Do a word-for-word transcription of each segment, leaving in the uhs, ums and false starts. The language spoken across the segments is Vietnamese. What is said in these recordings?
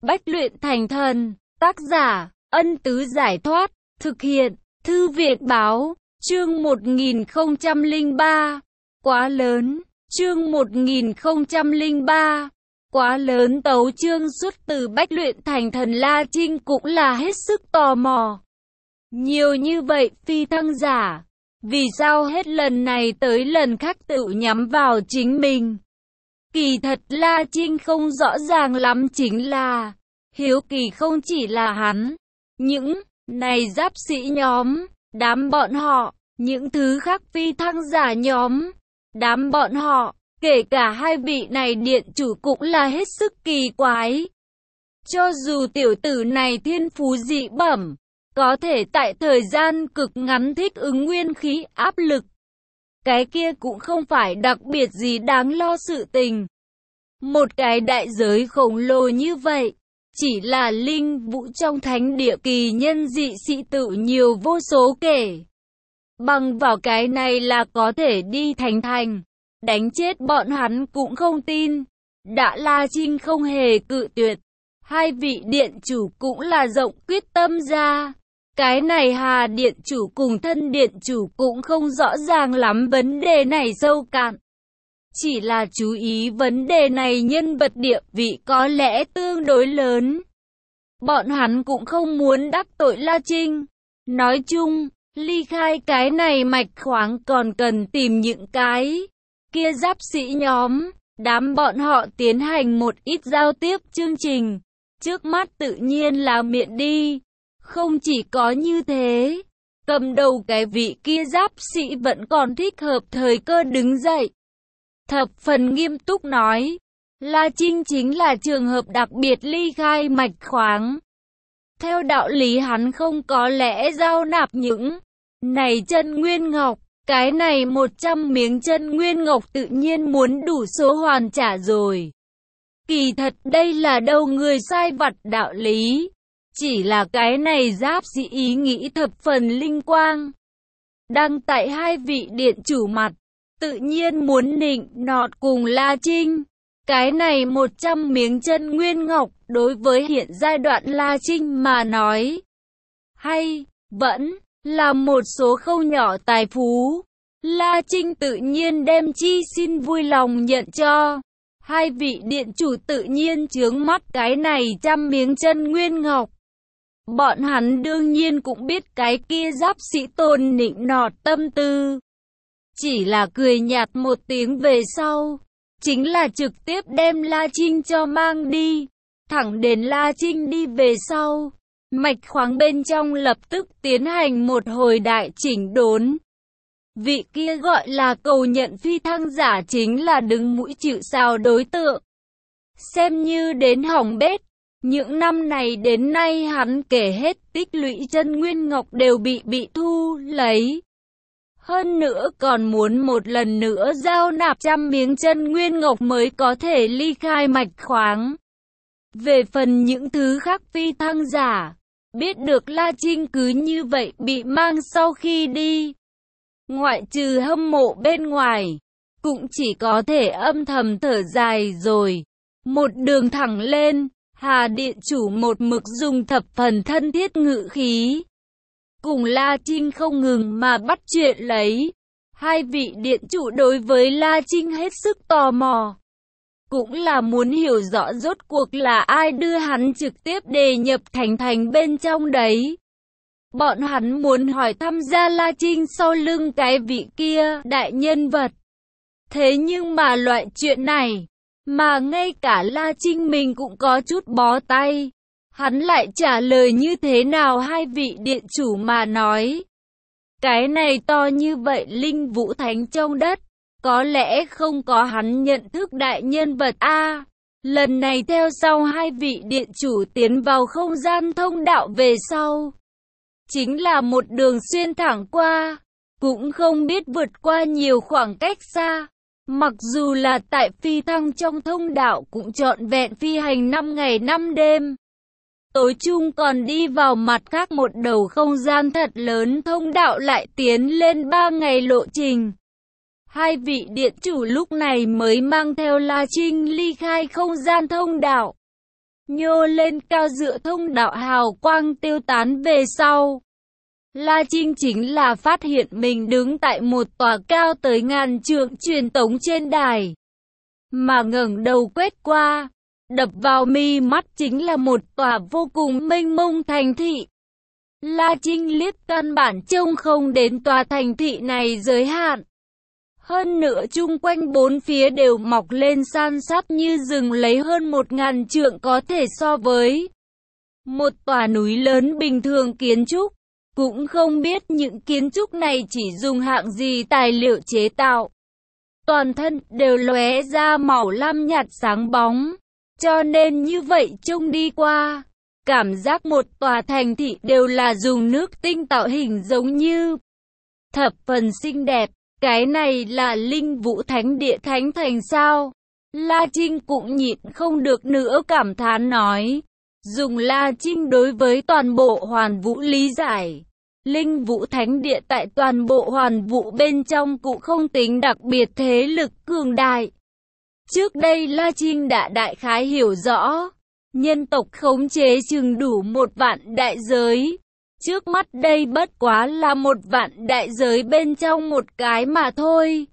Bách luyện thành thần, tác giả, Ân Tứ Giải Thoát, thực hiện, Thư Viện Báo, chương một nghìn không trăm lẻ ba, quá lớn, chương một nghìn không trăm lẻ ba, quá lớn. Tấu chương xuất từ Bách luyện thành thần. La Trinh cũng là hết sức tò mò. Nhiều như vậy phi thăng giả, vì sao hết lần này tới lần khác tự nhắm vào chính mình? Kỳ thật La Trinh không rõ ràng lắm, chính là hiếu kỳ không chỉ là hắn, những này giáp sĩ nhóm, đám bọn họ, những thứ khác phi thăng giả nhóm, đám bọn họ, kể cả hai vị này điện chủ cũng là hết sức kỳ quái. Cho dù tiểu tử này thiên phú dị bẩm, có thể tại thời gian cực ngắn thích ứng nguyên khí áp lực, cái kia cũng không phải đặc biệt gì đáng lo sự tình. Một cái đại giới khổng lồ như vậy, chỉ là linh vũ trong thánh địa kỳ nhân dị sĩ tự nhiều vô số kể. Bằng vào cái này là có thể đi thành thành, đánh chết bọn hắn cũng không tin. Đã La Trinh không hề cự tuyệt, hai vị điện chủ cũng là rộng quyết tâm ra. Cái này Hà điện chủ cùng Thân điện chủ cũng không rõ ràng lắm vấn đề này sâu cạn. Chỉ là chú ý vấn đề này nhân vật địa vị có lẽ tương đối lớn. Bọn hắn cũng không muốn đắc tội La Trinh. Nói chung, ly khai cái này mạch khoáng còn cần tìm những cái kia giáp sĩ nhóm, đám bọn họ tiến hành một ít giao tiếp chương trình. Trước mắt tự nhiên là miệng đi. Không chỉ có như thế, cầm đầu cái vị kia giáp sĩ vẫn còn thích hợp thời cơ đứng dậy. Thập phần nghiêm túc nói, La Trinh chính là trường hợp đặc biệt ly khai mạch khoáng. Theo đạo lý hắn không có lẽ giao nạp những này chân nguyên ngọc, cái này một trăm miếng chân nguyên ngọc tự nhiên muốn đủ số hoàn trả rồi. Kỳ thật đây là đầu người sai vặt đạo lý, chỉ là cái này giáp sĩ ý nghĩ thập phần linh quang. Đang tại hai vị điện chủ mặt, tự nhiên muốn nịnh nọt cùng La Trinh. Cái này một trăm miếng chân nguyên ngọc đối với hiện giai đoạn La Trinh mà nói, hay vẫn là một số khâu nhỏ tài phú. La Trinh tự nhiên đem chi xin vui lòng nhận cho. Hai vị điện chủ tự nhiên chướng mắt cái này trăm miếng chân nguyên ngọc. Bọn hắn đương nhiên cũng biết cái kia giáp sĩ tôn nịnh nọt tâm tư. Chỉ là cười nhạt một tiếng về sau, chính là trực tiếp đem La Trinh cho mang đi. Thẳng đến La Trinh đi về sau, mạch khoáng bên trong lập tức tiến hành một hồi đại chỉnh đốn. Vị kia gọi là cầu nhận phi thăng giả chính là đứng mũi chịu sào đối tượng. Xem như đến hỏng bét. Những năm này đến nay hắn kể hết tích lũy chân nguyên ngọc đều bị bị thu lấy. Hơn nữa còn muốn một lần nữa giao nạp trăm miếng chân nguyên ngọc mới có thể ly khai mạch khoáng. Về phần những thứ khác phi thăng giả, biết được La Trinh cứ như vậy bị mang sau khi đi, ngoại trừ hâm mộ bên ngoài, cũng chỉ có thể âm thầm thở dài rồi. Một đường thẳng lên, Hà điện chủ một mực dùng thập phần thân thiết ngữ khí cùng La Trinh không ngừng mà bắt chuyện lấy. Hai vị điện chủ đối với La Trinh hết sức tò mò, cũng là muốn hiểu rõ rốt cuộc là ai đưa hắn trực tiếp đề nhập thành thành bên trong đấy. Bọn hắn muốn hỏi thăm ra La Trinh sau lưng cái vị kia đại nhân vật. Thế nhưng mà loại chuyện này, mà ngay cả La Trinh mình cũng có chút bó tay. Hắn lại trả lời như thế nào hai vị điện chủ mà nói. Cái này to như vậy linh vũ thánh trong đất, có lẽ không có hắn nhận thức đại nhân vật a. Lần này theo sau hai vị điện chủ tiến vào không gian thông đạo về sau, chính là một đường xuyên thẳng qua, cũng không biết vượt qua nhiều khoảng cách xa. Mặc dù là tại phi thăng trong thông đạo cũng trọn vẹn phi hành năm ngày năm đêm. Tối chung còn đi vào mặt khác một đầu không gian thật lớn thông đạo lại tiến lên ba ngày lộ trình. Hai vị điện chủ lúc này mới mang theo La Trinh ly khai không gian thông đạo. nhô lên cao giữa thông đạo hào quang tiêu tán về sau. La Trinh chính là phát hiện mình đứng tại một tòa cao tới ngàn trượng truyền tống trên đài. Mà ngẩng đầu quét qua, đập vào mi mắt chính là một tòa vô cùng mênh mông thành thị. La Trinh liếc căn bản trông không đến tòa thành thị này giới hạn. Hơn nữa chung quanh bốn phía đều mọc lên san sát như rừng lấy hơn một ngàn trượng, có thể so với một tòa núi lớn bình thường kiến trúc. Cũng không biết những kiến trúc này chỉ dùng hạng gì tài liệu chế tạo. Toàn thân đều lóe ra màu lam nhạt sáng bóng. Cho nên như vậy trông đi qua, cảm giác một tòa thành thị đều là dùng nước tinh tạo hình giống như. Thập phần xinh đẹp. Cái này là Linh Vũ Thánh Địa Thánh Thành sao? La Trinh cũng nhịn không được nữa cảm thán nói. Dùng La Trinh đối với toàn bộ Hoàn Vũ lý giải. Linh Vũ Thánh Địa tại toàn bộ Hoàn Vũ bên trong cũng không tính đặc biệt thế lực cường đại. Trước đây La Trinh đã đại khái hiểu rõ. Nhân tộc khống chế chừng đủ một vạn đại giới. Trước mắt đây bất quá là một vạn đại giới bên trong một cái mà thôi.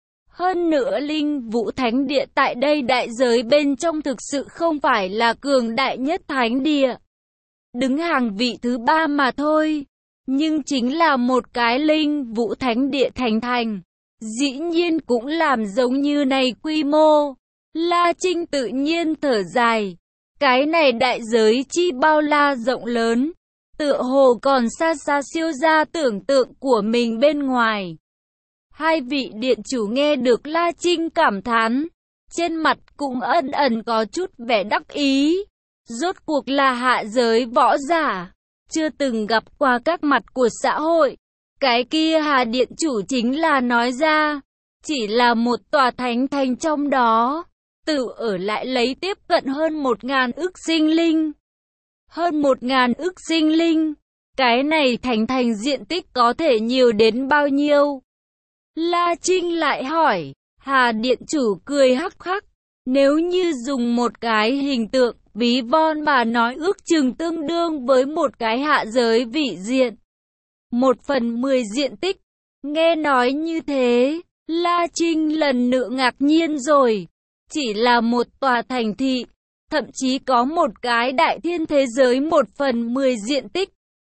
Hơn nữa Linh Vũ Thánh Địa tại đây đại giới bên trong thực sự không phải là cường đại nhất thánh địa. Đứng hàng vị thứ ba mà thôi. Nhưng chính là một cái Linh Vũ Thánh Địa thành thành. Dĩ nhiên cũng làm giống như này quy mô. La Trinh tự nhiên thở dài. Cái này đại giới chi bao la rộng lớn. Tựa hồ còn xa xa siêu ra tưởng tượng của mình bên ngoài. Hai vị điện chủ nghe được La Trinh cảm thán. Trên mặt cũng ẩn ẩn có chút vẻ đắc ý. Rốt cuộc là hạ giới võ giả. Chưa từng gặp qua các mặt của xã hội. Cái kia Hà điện chủ chính là nói ra. Chỉ là một tòa thánh thành trong đó. Tự ở lại lấy tiếp cận hơn một ngàn ức sinh linh. Hơn một ngàn ức sinh linh. Cái này thành thành diện tích có thể nhiều đến bao nhiêu? La Trinh lại hỏi. Hà điện chủ cười hắc hắc. Nếu như dùng một cái hình tượng ví von mà nói ước chừng tương đương với một cái hạ giới vị diện. Một phần mười diện tích. Nghe nói như thế, La Trinh lần nữa ngạc nhiên rồi. Chỉ là một tòa thành thị, thậm chí có một cái đại thiên thế giới một phần mười diện tích.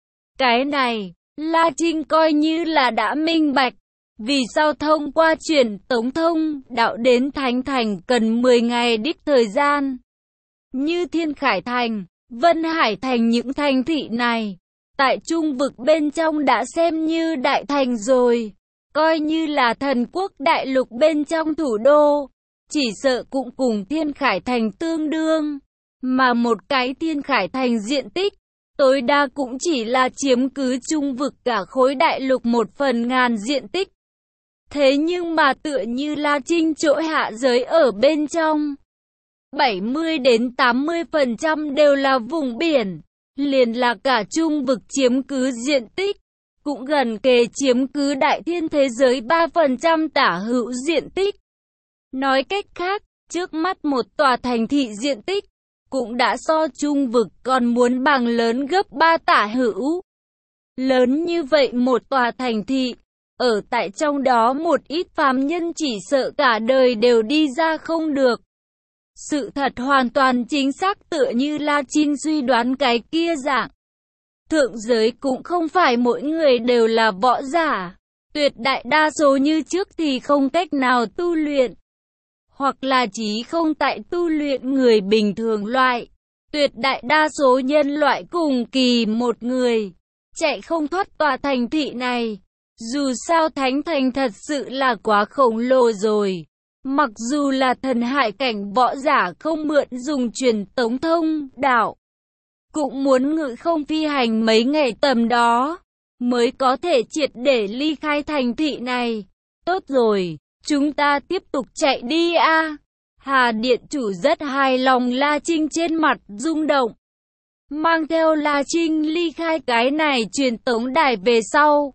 Cái này, La Trinh coi như là đã minh bạch. Vì sao thông qua chuyển tống thông đạo đến Thánh Thành cần mười ngày đích thời gian. Như Thiên Khải Thành, Vân Hải Thành, những thành thị này, tại trung vực bên trong đã xem như đại thành rồi. Coi như là thần quốc đại lục bên trong thủ đô, chỉ sợ cũng cùng Thiên Khải Thành tương đương. Mà một cái Thiên Khải Thành diện tích, tối đa cũng chỉ là chiếm cứ trung vực cả khối đại lục một phần ngàn diện tích. Thế nhưng mà tựa như La Trinh chỗ hạ giới ở bên trong, bảy mươi đến tám mươi phần trăm đều là vùng biển, liền là cả trung vực chiếm cứ diện tích, cũng gần kề chiếm cứ đại thiên thế giới ba phần trăm tả hữu diện tích. Nói cách khác, trước mắt một tòa thành thị diện tích, cũng đã so trung vực còn muốn bằng lớn gấp ba tả hữu. Lớn như vậy một tòa thành thị, ở tại trong đó một ít phàm nhân chỉ sợ cả đời đều đi ra không được. Sự thật hoàn toàn chính xác tựa như La Trinh suy đoán cái kia dạng. Thượng giới cũng không phải mỗi người đều là võ giả. Tuyệt đại đa số như trước thì không cách nào tu luyện. Hoặc là chỉ không tại tu luyện người bình thường loại. Tuyệt đại đa số nhân loại cùng kỳ một người. Chạy không thoát tòa thành thị này. Dù sao Thánh Thành thật sự là quá khổng lồ rồi. Mặc dù là thần hải cảnh võ giả không mượn dùng truyền tống thông đạo, cũng muốn ngự không phi hành mấy ngày tầm đó, mới có thể triệt để ly khai thành thị này. Tốt rồi, chúng ta tiếp tục chạy đi a. Hà điện chủ rất hài lòng. La Trinh trên mặt rung động. Mang theo La Trinh ly khai cái này truyền tống đài về sau,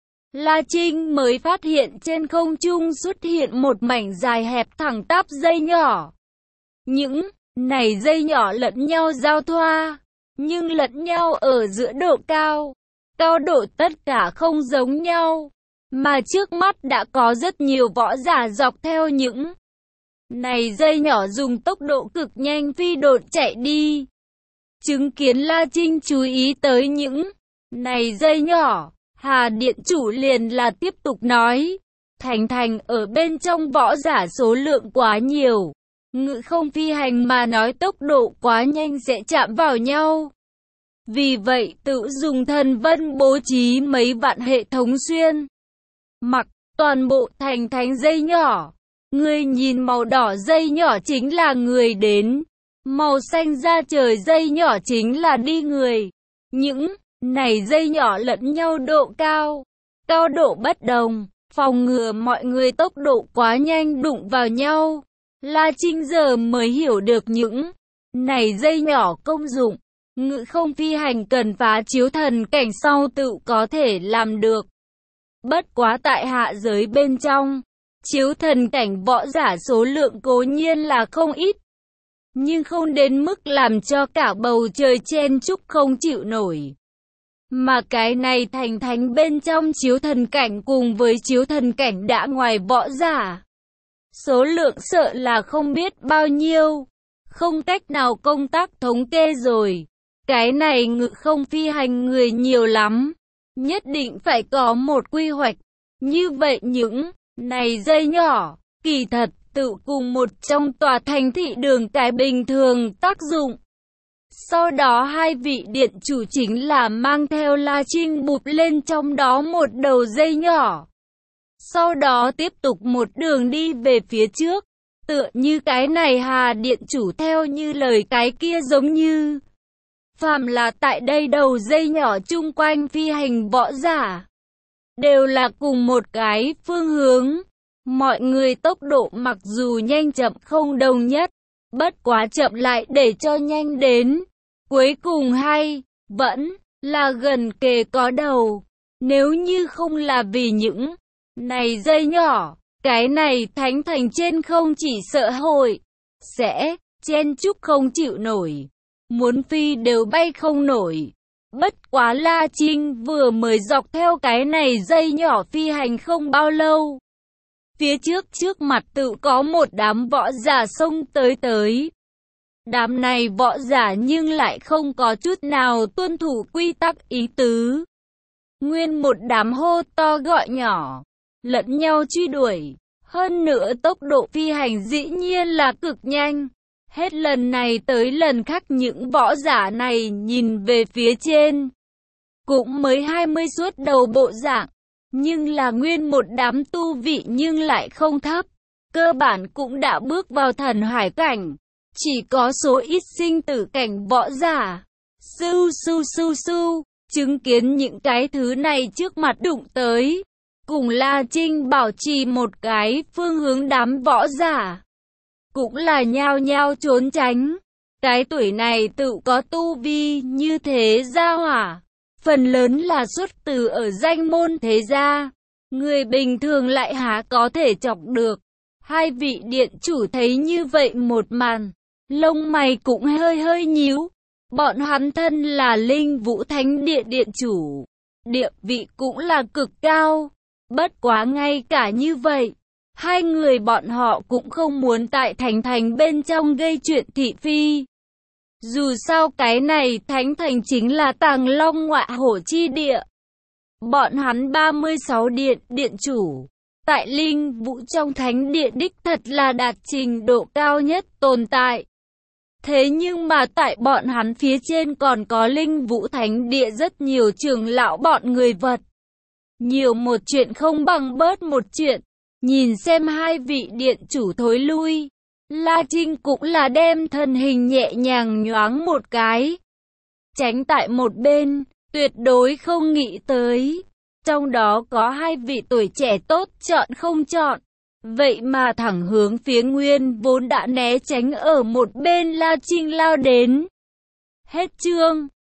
La Trinh mới phát hiện trên không trung xuất hiện một mảnh dài hẹp thẳng tắp dây nhỏ. Những này dây nhỏ lẫn nhau giao thoa, nhưng lẫn nhau ở giữa độ cao. Cao độ tất cả không giống nhau, mà trước mắt đã có rất nhiều võ giả dọc theo những này dây nhỏ dùng tốc độ cực nhanh phi độn chạy đi. Chứng kiến La Trinh chú ý tới những này dây nhỏ, Hà Điện Chủ liền là tiếp tục nói, Thành Thành ở bên trong võ giả số lượng quá nhiều, ngự không phi hành mà nói tốc độ quá nhanh sẽ chạm vào nhau. Vì vậy tự dùng thần vân bố trí mấy vạn hệ thống xuyên mặc toàn bộ thành thành dây nhỏ. Người nhìn màu đỏ dây nhỏ chính là người đến, màu xanh da trời dây nhỏ chính là đi người. Những này dây nhỏ lẫn nhau độ cao, cao độ bất đồng, phòng ngừa mọi người tốc độ quá nhanh đụng vào nhau. La Trinh giờ mới hiểu được những này dây nhỏ công dụng. Ngự không phi hành cần phá chiếu thần cảnh sau tự có thể làm được. Bất quá tại hạ giới bên trong, chiếu thần cảnh võ giả số lượng cố nhiên là không ít, nhưng không đến mức làm cho cả bầu trời chen chúc không chịu nổi. Mà cái này thành thánh bên trong chiếu thần cảnh cùng với chiếu thần cảnh đã ngoài võ giả, số lượng sợ là không biết bao nhiêu, không cách nào công tác thống kê rồi. Cái này ngự không phi hành người nhiều lắm, nhất định phải có một quy hoạch. Như vậy những này dây nhỏ, kỳ thật tự cùng một trong tòa thành thị đường cái bình thường tác dụng. Sau đó hai vị điện chủ chính là mang theo La Trinh bụp lên trong đó một đầu dây nhỏ. Sau đó tiếp tục một đường đi về phía trước, tựa như cái này Hà điện chủ theo như lời cái kia giống như. Phàm là tại đây đầu dây nhỏ chung quanh phi hành võ giả, đều là cùng một cái phương hướng. Mọi người tốc độ mặc dù nhanh chậm không đồng nhất, bất quá chậm lại để cho nhanh đến. Cuối cùng hay, vẫn là gần kề có đầu. Nếu như không là vì những này dây nhỏ, cái này thánh thành trên không chỉ sợ hội sẽ chen chúc không chịu nổi. Muốn phi đều bay không nổi. Bất quá La Trinh vừa mới dọc theo cái này dây nhỏ phi hành không bao lâu. Phía trước trước mặt tự có một đám võ giả xông tới tới. Đám này võ giả nhưng lại không có chút nào tuân thủ quy tắc ý tứ. Nguyên một đám hô to gọi nhỏ, lẫn nhau truy đuổi. Hơn nữa tốc độ phi hành dĩ nhiên là cực nhanh. Hết lần này tới lần khác những võ giả này nhìn về phía trên, cũng mới hai mươi suốt đầu bộ dạng, nhưng là nguyên một đám tu vị nhưng lại không thấp, cơ bản cũng đã bước vào thần hải cảnh, chỉ có số ít sinh tử cảnh võ giả. Su su su su, chứng kiến những cái thứ này trước mặt đụng tới, cùng La Trinh bảo trì một cái phương hướng đám võ giả. Cũng là nhao nhao trốn tránh. Cái tuổi này tự có tu vi như thế gia hỏa, phần lớn là xuất từ ở danh môn thế gia. Người bình thường lại há có thể chọc được. Hai vị điện chủ thấy như vậy một màn, lông mày cũng hơi hơi nhíu. Bọn hắn thân là Linh Vũ Thánh Điện điện chủ, địa vị cũng là cực cao. Bất quá ngay cả như vậy, hai người bọn họ cũng không muốn tại thành thành bên trong gây chuyện thị phi. Dù sao cái này thánh thành chính là Tàng Long Ngọa Hổ chi địa. Bọn hắn ba mươi sáu điện điện chủ, tại Linh Vũ trong thánh điện đích thật là đạt trình độ cao nhất tồn tại. Thế nhưng mà tại bọn hắn phía trên còn có Linh Vũ thánh địa rất nhiều trưởng lão bọn người vật. Nhiều một chuyện không bằng bớt một chuyện. Nhìn xem hai vị điện chủ thối lui, La Trinh cũng là đem thân hình nhẹ nhàng nhoáng một cái, tránh tại một bên, tuyệt đối không nghĩ tới. Trong đó có hai vị tuổi trẻ tốt chọn không chọn, vậy mà thẳng hướng phía Nguyên vốn đã né tránh ở một bên La Trinh lao đến. Hết chương.